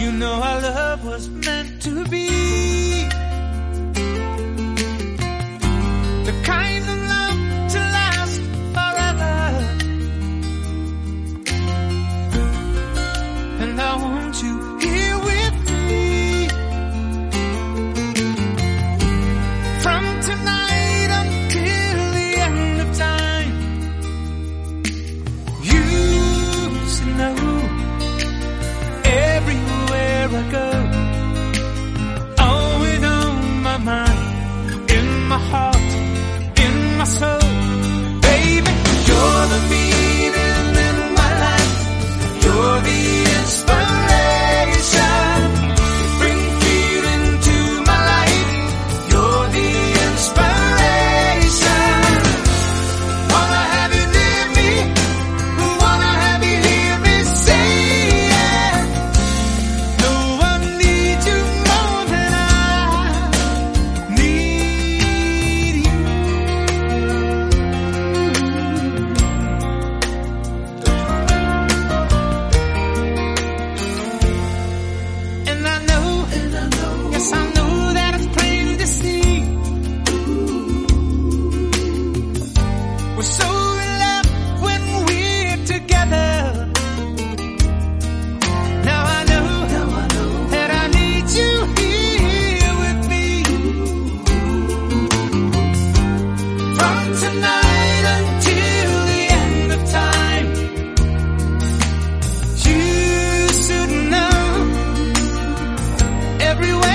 You know our love was meant to be. The kind of love to last forever. And I want you here with me. From tonight until the end of time. You should know everywhere I go, always on my mind, in my heart, in my soul. Baby, you're the meaning in my life. You're the inspiration. Bring feeling to my life. You're the inspiration. Wanna have you near me. Wanna have you hear me say it. No one needs you more than I need you. And I know, yes I know that it's plain to see. We're so in love when we're together. Now I know that I need you here with me. From tonight until the end of time. You should know everywhere